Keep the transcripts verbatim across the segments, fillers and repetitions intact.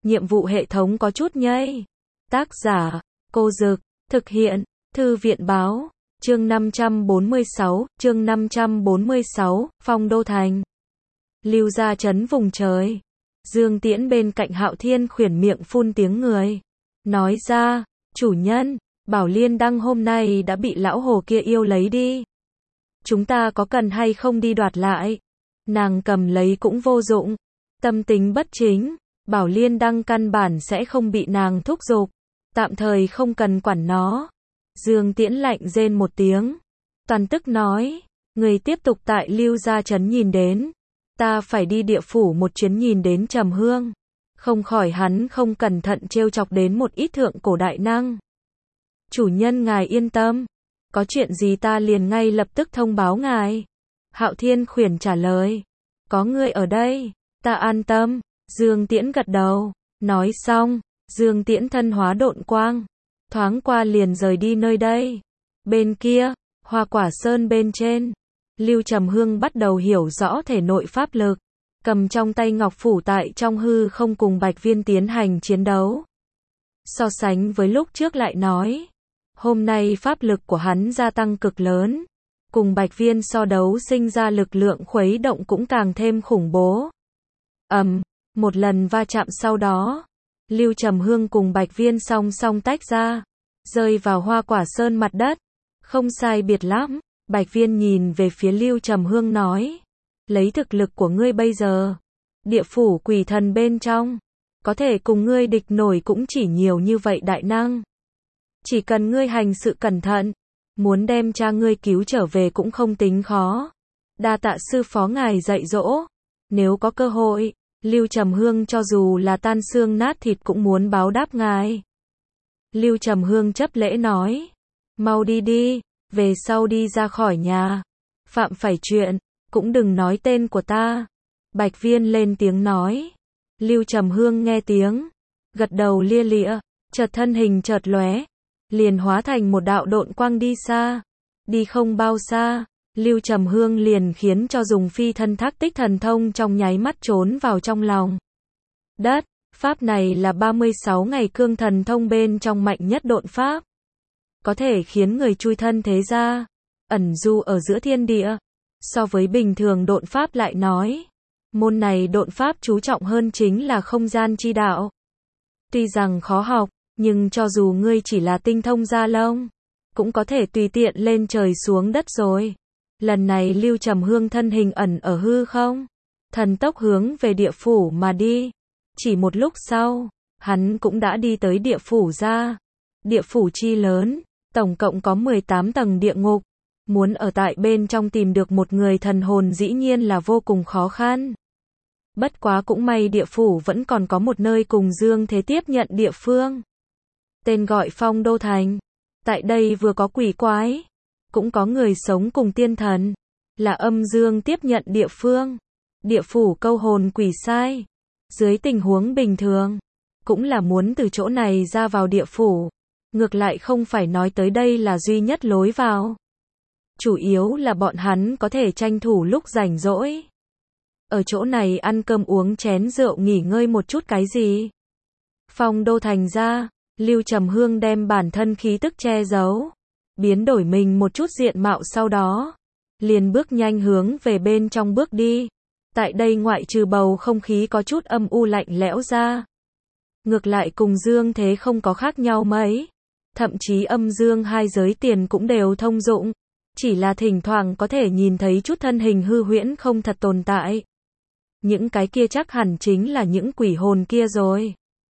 nhiệm vụ hệ thống có chút nhây. Tác giả, Cô Dực, thực hiện, Thư viện Báo, chương năm trăm bốn mươi sáu, chương năm trăm bốn mươi sáu, Phong Đô Thành. Lưu gia trấn vùng trời. Dương Tiễn bên cạnh Hạo Thiên khuyển miệng phun tiếng người. Nói ra, chủ nhân, Bảo Liên Đăng hôm nay đã bị lão hồ kia yêu lấy đi. Chúng ta có cần hay không đi đoạt lại? Nàng cầm lấy cũng vô dụng. Tâm tính bất chính, Bảo Liên Đăng căn bản sẽ không bị nàng thúc giục. Tạm thời không cần quản nó. Dương Tiễn lạnh rên một tiếng. Toàn tức nói, người tiếp tục tại Lưu gia trấn nhìn đến. Ta phải đi địa phủ một chuyến nhìn đến Trầm Hương. Không khỏi hắn không cẩn thận trêu chọc đến một ít thượng cổ đại năng. Chủ nhân ngài yên tâm. Có chuyện gì ta liền ngay lập tức thông báo ngài. Hạo Thiên khuyển trả lời. Có ngươi ở đây, ta an tâm. Dương Tiễn gật đầu. Nói xong, Dương Tiễn thân hóa độn quang. Thoáng qua liền rời đi nơi đây. Bên kia, Hoa Quả Sơn bên trên. Lưu Trầm Hương bắt đầu hiểu rõ thể nội pháp lực. Cầm trong tay ngọc phủ tại trong hư không cùng Bạch Viên tiến hành chiến đấu. So sánh với lúc trước lại nói. Hôm nay pháp lực của hắn gia tăng cực lớn. Cùng Bạch Viên so đấu sinh ra lực lượng khuấy động cũng càng thêm khủng bố. Ầm, um, một lần va chạm sau đó. Lưu Trầm Hương cùng Bạch Viên song song tách ra. Rơi vào Hoa Quả Sơn mặt đất. Không sai biệt lắm. Bạch Viên nhìn về phía Lưu Trầm Hương nói. Lấy thực lực của ngươi bây giờ. Địa phủ quỷ thần bên trong. Có thể cùng ngươi địch nổi cũng chỉ nhiều như vậy đại năng. Chỉ cần ngươi hành sự cẩn thận. Muốn đem cha ngươi cứu trở về cũng không tính khó. Đa tạ sư phó ngài dạy dỗ. Nếu có cơ hội, Lưu Trầm Hương cho dù là tan xương nát thịt cũng muốn báo đáp ngài. Lưu Trầm Hương chấp lễ nói. Mau đi đi, về sau đi ra khỏi nhà. Phạm phải chuyện, cũng đừng nói tên của ta. Bạch Viên lên tiếng nói. Lưu Trầm Hương nghe tiếng. Gật đầu lia lịa, chợt thân hình chợt lóe. Liền hóa thành một đạo độn quang đi xa. Đi không bao xa, Lưu Trầm Hương liền khiến cho dùng phi thân thác tích thần thông trong nháy mắt trốn vào trong lòng đất. Pháp này là ba mươi sáu ngày cương thần thông bên trong mạnh nhất độn pháp. Có thể khiến người chui thân thế ra, ẩn du ở giữa thiên địa. So với bình thường độn pháp lại nói, môn này độn pháp chú trọng hơn chính là không gian chi đạo. Tuy rằng khó học, nhưng cho dù ngươi chỉ là tinh thông da lông, cũng có thể tùy tiện lên trời xuống đất rồi. Lần này Lưu Trầm Hương thân hình ẩn ở hư không, thần tốc hướng về địa phủ mà đi. Chỉ một lúc sau, hắn cũng đã đi tới địa phủ ra. Địa phủ chi lớn, tổng cộng có mười tám tầng địa ngục. Muốn ở tại bên trong tìm được một người thần hồn dĩ nhiên là vô cùng khó khăn. Bất quá cũng may địa phủ vẫn còn có một nơi cùng dương thế tiếp nhận địa phương. Tên gọi Phong Đô Thành. Tại đây vừa có quỷ quái, cũng có người sống cùng tiên thần. Là âm dương tiếp nhận địa phương. Địa phủ câu hồn quỷ sai. Dưới tình huống bình thường, cũng là muốn từ chỗ này ra vào địa phủ. Ngược lại không phải nói tới đây là duy nhất lối vào. Chủ yếu là bọn hắn có thể tranh thủ lúc rảnh rỗi. Ở chỗ này ăn cơm uống chén rượu nghỉ ngơi một chút cái gì. Phong Đô Thành ra, Lưu Trầm Hương đem bản thân khí tức che giấu. Biến đổi mình một chút diện mạo sau đó. Liền bước nhanh hướng về bên trong bước đi. Tại đây ngoại trừ bầu không khí có chút âm u lạnh lẽo ra. Ngược lại cùng dương thế không có khác nhau mấy. Thậm chí âm dương hai giới tiền cũng đều thông dụng. Chỉ là thỉnh thoảng có thể nhìn thấy chút thân hình hư huyễn không thật tồn tại. Những cái kia chắc hẳn chính là những quỷ hồn kia rồi.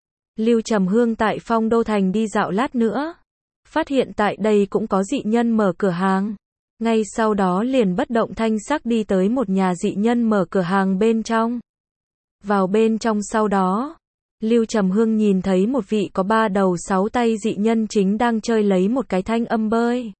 Lưu Trầm Hương tại Phong Đô Thành đi dạo lát nữa. Phát hiện tại đây cũng có dị nhân mở cửa hàng. Ngay sau đó liền bất động thanh sắc đi tới một nhà dị nhân mở cửa hàng bên trong. Vào bên trong sau đó, Lưu Trầm Hương nhìn thấy một vị có ba đầu sáu tay dị nhân chính đang chơi lấy một cái thanh âm bơi.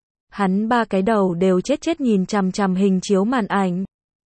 Hắn ba cái đầu đều chết chết nhìn chằm chằm hình chiếu màn ảnh.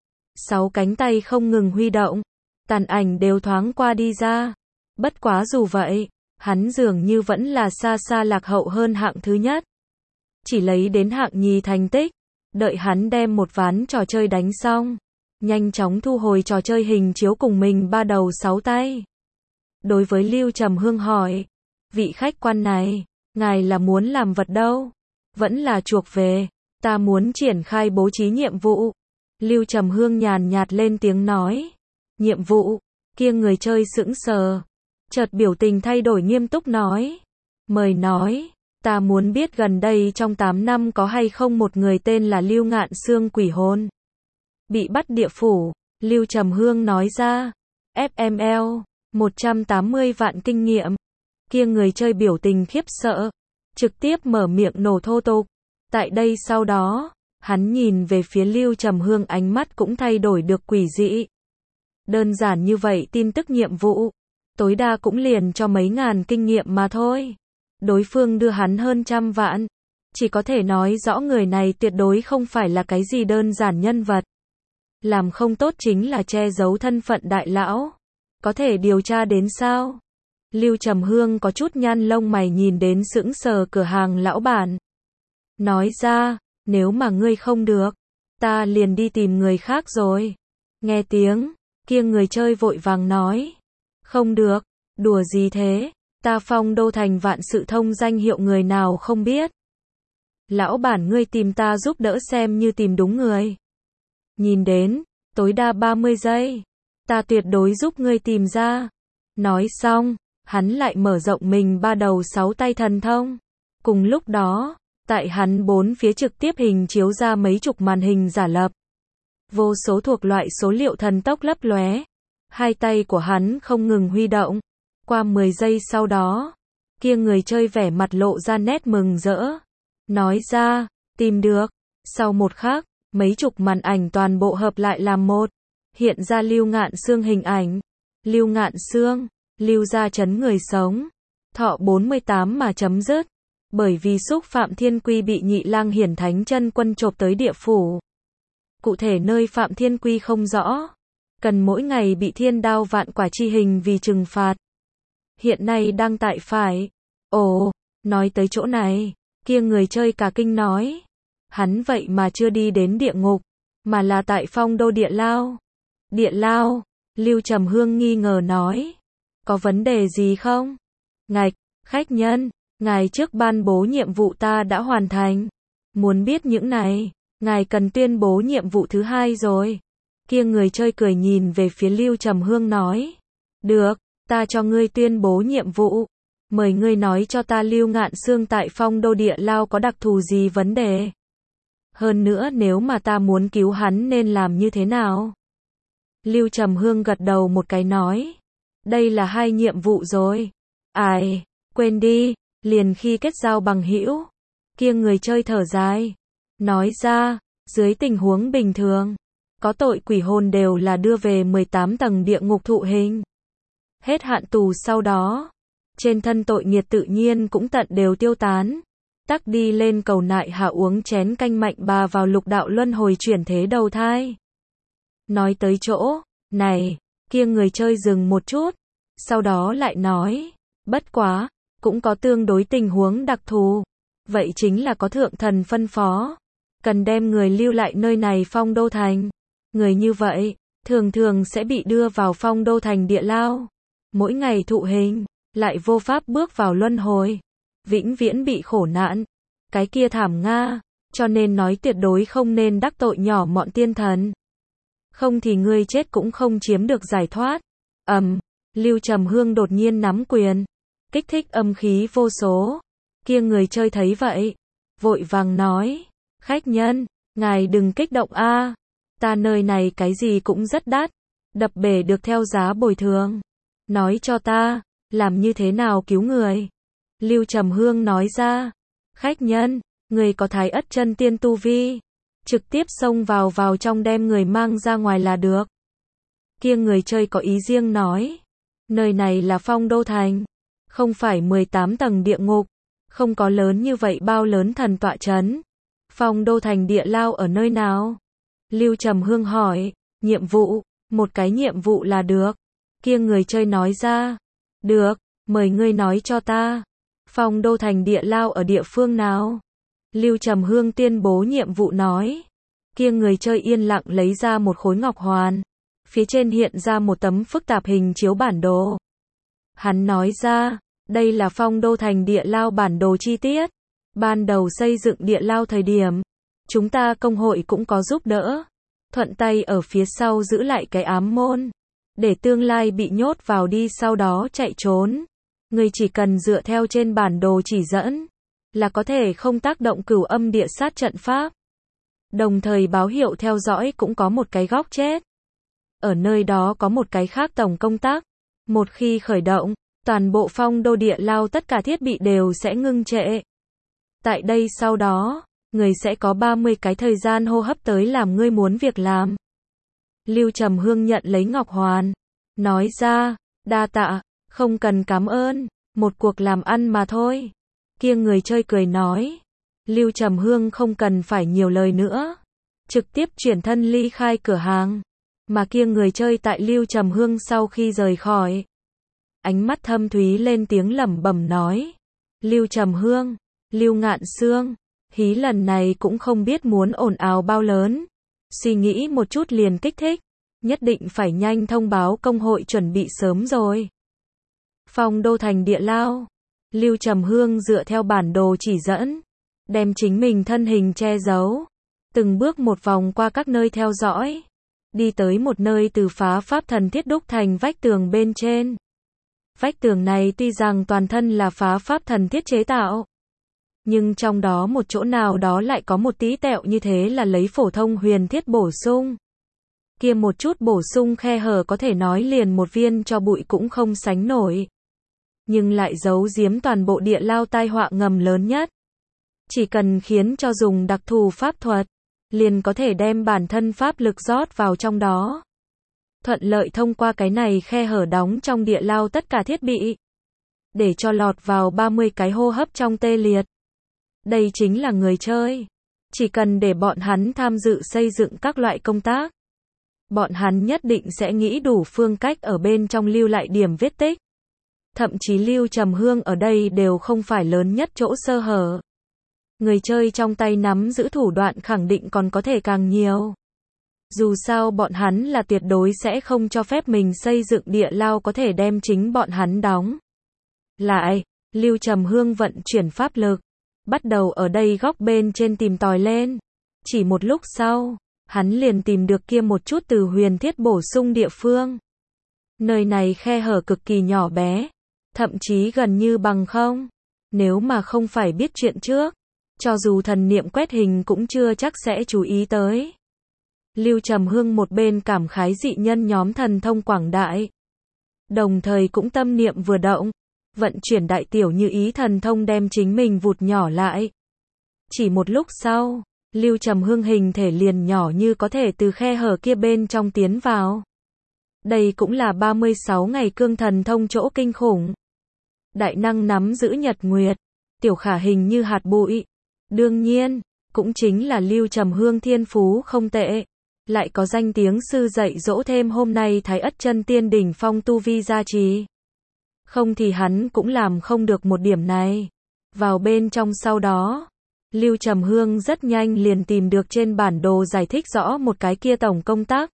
Sáu cánh tay không ngừng huy động. Tàn ảnh đều thoáng qua đi ra. Bất quá dù vậy, hắn dường như vẫn là xa xa lạc hậu hơn hạng thứ nhất. Chỉ lấy đến hạng nhì thành tích. Đợi hắn đem một ván trò chơi đánh xong. Nhanh chóng thu hồi trò chơi hình chiếu cùng mình ba đầu sáu tay. đối với Lưu Trầm Hương hỏi, vị khách quan này, ngài là muốn làm vật đâu? Vẫn là chuộc về, ta muốn triển khai bố trí nhiệm vụ. Lưu Trầm Hương nhàn nhạt lên tiếng nói, nhiệm vụ, kia người chơi sững sờ, chợt biểu tình thay đổi nghiêm túc nói, mời nói, ta muốn biết gần đây trong tám năm có hay không một người tên là Lưu Ngạn Xương quỷ hồn bị bắt địa phủ. Lưu Trầm Hương nói ra, ép em lờ, một trăm tám mươi vạn kinh nghiệm. Kia người chơi biểu tình khiếp sợ, trực tiếp mở miệng nổ thô tục. Tại đây sau đó, hắn nhìn về phía Lưu Trầm Hương, ánh mắt cũng thay đổi được quỷ dị. Đơn giản như vậy tin tức nhiệm vụ, tối đa cũng liền cho mấy ngàn kinh nghiệm mà thôi. Đối phương đưa hắn hơn trăm vạn, chỉ có thể nói rõ người này tuyệt đối không phải là cái gì đơn giản nhân vật. Làm không tốt chính là che giấu thân phận đại lão. Có thể điều tra đến sao? Lưu Trầm Hương có chút nhăn lông mày nhìn đến sững sờ cửa hàng lão bản. Nói ra, nếu mà ngươi không được, ta liền đi tìm người khác rồi. Nghe tiếng, kia người chơi vội vàng nói. Không được, đùa gì thế, ta Phong Đô Thành vạn sự thông danh hiệu người nào không biết. Lão bản ngươi tìm ta giúp đỡ xem như tìm đúng người. Nhìn đến, tối đa ba mươi giây, ta tuyệt đối giúp ngươi tìm ra. Nói xong, hắn lại mở rộng mình ba đầu sáu tay thần thông. Cùng lúc đó, tại hắn bốn phía trực tiếp hình chiếu ra mấy chục màn hình giả lập. Vô số thuộc loại số liệu thần tốc lấp lóe. Hai tay của hắn không ngừng huy động. Qua mười giây sau đó, kia người chơi vẻ mặt lộ ra nét mừng rỡ. Nói ra, tìm được. Sau một khắc, mấy chục màn ảnh toàn bộ hợp lại làm một. Hiện ra Lưu Ngạn Xương hình ảnh. Lưu Ngạn Xương, Lưu gia trấn người sống. Thọ bốn mươi tám mà chấm dứt. Bởi vì xúc phạm thiên quy bị Nhị Lang Hiển Thánh Chân Quân chộp tới địa phủ. Cụ thể nơi phạm thiên quy không rõ. Cần mỗi ngày bị thiên đao vạn quả chi hình vì trừng phạt. Hiện nay đang tại phải. Ồ, nói tới chỗ này, kia người chơi cả kinh nói. Hắn vậy mà chưa đi đến địa ngục, mà là tại Phong Đô Địa Lao. Địa Lao, Lưu Trầm Hương nghi ngờ nói. Có vấn đề gì không? Ngạch, khách nhân, ngài trước ban bố nhiệm vụ ta đã hoàn thành. Muốn biết những này, ngài cần tuyên bố nhiệm vụ thứ hai rồi. Kia người chơi cười nhìn về phía Lưu Trầm Hương nói. Được, ta cho ngươi tuyên bố nhiệm vụ. Mời ngươi nói cho ta Lưu Ngạn Xương tại Phong Đô Địa Lao có đặc thù gì vấn đề. Hơn nữa nếu mà ta muốn cứu hắn nên làm như thế nào? Lưu Trầm Hương gật đầu một cái nói. Đây là hai nhiệm vụ rồi. Ai, quên đi, liền khi kết giao bằng hữu. Kia người chơi thở dài. Nói ra, dưới tình huống bình thường, có tội quỷ hồn đều là đưa về mười tám tầng địa ngục thụ hình. Hết hạn tù sau đó, trên thân tội nghiệt tự nhiên cũng tận đều tiêu tán. Tắc đi lên cầu nại hạ uống chén canh mạnh bà vào lục đạo luân hồi chuyển thế đầu thai. Nói tới chỗ này, kia người chơi dừng một chút, sau đó lại nói, bất quá, cũng có tương đối tình huống đặc thù. Vậy chính là có thượng thần phân phó, cần đem người lưu lại nơi này Phong Đô Thành. Người như vậy, thường thường sẽ bị đưa vào Phong Đô Thành Địa Lao. Mỗi ngày thụ hình, lại vô pháp bước vào luân hồi. Vĩnh viễn bị khổ nạn. Cái kia thảm Nga, cho nên nói tuyệt đối không nên đắc tội nhỏ mọn tiên thần. Không thì ngươi chết cũng không chiếm được giải thoát. Ầm, um, Lưu Trầm Hương đột nhiên nắm quyền, kích thích âm khí vô số. Kia người chơi thấy vậy, vội vàng nói, khách nhân, ngài đừng kích động a, ta nơi này cái gì cũng rất đắt, đập bể được theo giá bồi thường. Nói cho ta, làm như thế nào cứu người? Lưu Trầm Hương nói ra, khách nhân, người có Thái Ất chân tiên tu vi, trực tiếp xông vào vào trong đem người mang ra ngoài là được. Kia người chơi có ý riêng nói, nơi này là Phong Đô Thành, không phải mười tám tầng địa ngục, không có lớn như vậy bao lớn thần tọa trấn. Phong Đô Thành Địa Lao ở nơi nào? Lưu Trầm Hương hỏi, nhiệm vụ, một cái nhiệm vụ là được. Kia người chơi nói ra, được, mời ngươi nói cho ta, Phong Đô Thành Địa Lao ở địa phương nào? Lưu Trầm Hương tuyên bố nhiệm vụ nói. Kia người chơi yên lặng lấy ra một khối ngọc hoàn, phía trên hiện ra một tấm phức tạp hình chiếu bản đồ. Hắn nói ra, đây là Phong Đô Thành địa lao bản đồ chi tiết. Ban đầu xây dựng địa lao thời điểm, chúng ta công hội cũng có giúp đỡ. Thuận tay ở phía sau giữ lại cái ám môn. Để tương lai bị nhốt vào đi sau đó chạy trốn. Người chỉ cần dựa theo trên bản đồ chỉ dẫn, là có thể không tác động cửu âm địa sát trận pháp. Đồng thời báo hiệu theo dõi cũng có một cái góc chết. Ở nơi đó có một cái khác tổng công tắc. Một khi khởi động, toàn bộ Phong Đô địa lao tất cả thiết bị đều sẽ ngưng trệ. Tại đây sau đó, người sẽ có ba mươi cái thời gian hô hấp tới làm ngươi muốn việc làm. Lưu Trầm Hương nhận lấy ngọc hoàn, nói ra, đa tạ, không cần cảm ơn, một cuộc làm ăn mà thôi. Kia người chơi cười nói, Lưu Trầm Hương không cần phải nhiều lời nữa, trực tiếp chuyển thân ly khai cửa hàng. Mà kia người chơi tại Lưu Trầm Hương sau khi rời khỏi, ánh mắt thâm thúy lên tiếng lẩm bẩm nói, Lưu Trầm Hương, Lưu Ngạn Sương, hí lần này cũng không biết muốn ồn ào bao lớn. Suy nghĩ một chút liền kích thích, nhất định phải nhanh thông báo công hội chuẩn bị sớm rồi. Phong Đô Thành địa lao, Lưu Trầm Hương dựa theo bản đồ chỉ dẫn, đem chính mình thân hình che giấu, từng bước một vòng qua các nơi theo dõi, đi tới một nơi từ phá pháp thần thiết đúc thành vách tường bên trên. Vách tường này tuy rằng toàn thân là phá pháp thần thiết chế tạo, nhưng trong đó một chỗ nào đó lại có một tí tẹo như thế là lấy phổ thông huyền thiết bổ sung. Kia một chút bổ sung khe hở có thể nói liền một viên cho bụi cũng không sánh nổi. Nhưng lại giấu giếm toàn bộ địa lao tai họa ngầm lớn nhất. Chỉ cần khiến cho dùng đặc thù pháp thuật, liền có thể đem bản thân pháp lực rót vào trong đó. Thuận lợi thông qua cái này khe hở đóng trong địa lao tất cả thiết bị. Để cho lọt vào ba mươi cái hô hấp trong tê liệt. Đây chính là người chơi. Chỉ cần để bọn hắn tham dự xây dựng các loại công tác, bọn hắn nhất định sẽ nghĩ đủ phương cách ở bên trong lưu lại điểm vết tích. Thậm chí Lưu Trầm Hương ở đây đều không phải lớn nhất chỗ sơ hở. Người chơi trong tay nắm giữ thủ đoạn khẳng định còn có thể càng nhiều. Dù sao bọn hắn là tuyệt đối sẽ không cho phép mình xây dựng địa lao có thể đem chính bọn hắn đóng. Lại, Lưu Trầm Hương vận chuyển pháp lực, bắt đầu ở đây góc bên trên tìm tòi lên. Chỉ một lúc sau, hắn liền tìm được kia một chút từ huyền thiết bổ sung địa phương. Nơi này khe hở cực kỳ nhỏ bé, thậm chí gần như bằng không. Nếu mà không phải biết chuyện trước, cho dù thần niệm quét hình cũng chưa chắc sẽ chú ý tới. Lưu Trầm Hương một bên cảm khái dị nhân nhóm thần thông quảng đại, đồng thời cũng tâm niệm vừa động, vận chuyển đại tiểu như ý thần thông đem chính mình vụt nhỏ lại. Chỉ một lúc sau, Lưu Trầm Hương hình thể liền nhỏ như có thể từ khe hở kia bên trong tiến vào. Đây cũng là ba mươi sáu ngày cương thần thông chỗ kinh khủng. Đại năng nắm giữ nhật nguyệt, tiểu khả hình như hạt bụi. Đương nhiên, cũng chính là Lưu Trầm Hương thiên phú không tệ. Lại có danh tiếng sư dạy dỗ thêm hôm nay Thái Ất chân tiên đỉnh phong tu vi gia trì. Không thì hắn cũng làm không được một điểm này. Vào bên trong sau đó, Lưu Trầm Hương rất nhanh liền tìm được trên bản đồ giải thích rõ một cái kia tổng công tác.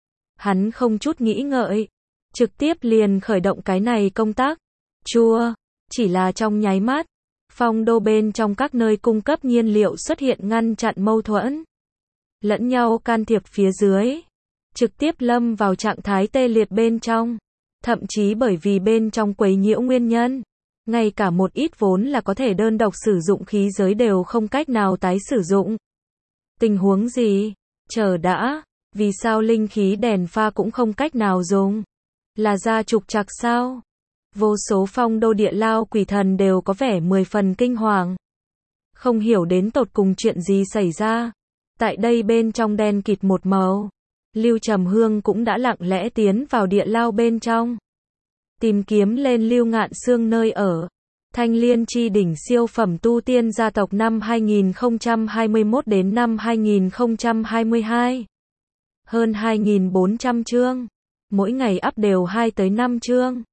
Hắn không chút nghĩ ngợi, trực tiếp liền khởi động cái này công tác. Chua, chỉ là trong nháy mắt, Phong Đô bên trong các nơi cung cấp nhiên liệu xuất hiện ngăn chặn mâu thuẫn. Lẫn nhau can thiệp phía dưới, trực tiếp lâm vào trạng thái tê liệt bên trong. Thậm chí bởi vì bên trong quấy nhiễu nguyên nhân, ngay cả một ít vốn là có thể đơn độc sử dụng khí giới đều không cách nào tái sử dụng. Tình huống gì? Chờ đã, vì sao linh khí đèn pha cũng không cách nào dùng? Là ra trục trặc sao? Vô số Phong Đô địa lao quỷ thần đều có vẻ mười phần kinh hoàng. Không hiểu đến tột cùng chuyện gì xảy ra. Tại đây bên trong đen kịt một màu, Lưu Trầm Hương cũng đã lặng lẽ tiến vào địa lao bên trong. Tìm kiếm lên Lưu Ngạn Sương nơi ở. Thanh Liên chi đỉnh siêu phẩm tu tiên gia tộc năm hai nghìn không trăm hai mươi mốt đến năm hai nghìn không trăm hai mươi hai. Hơn hai nghìn bốn trăm chương. Mỗi ngày up đều hai tới năm chương.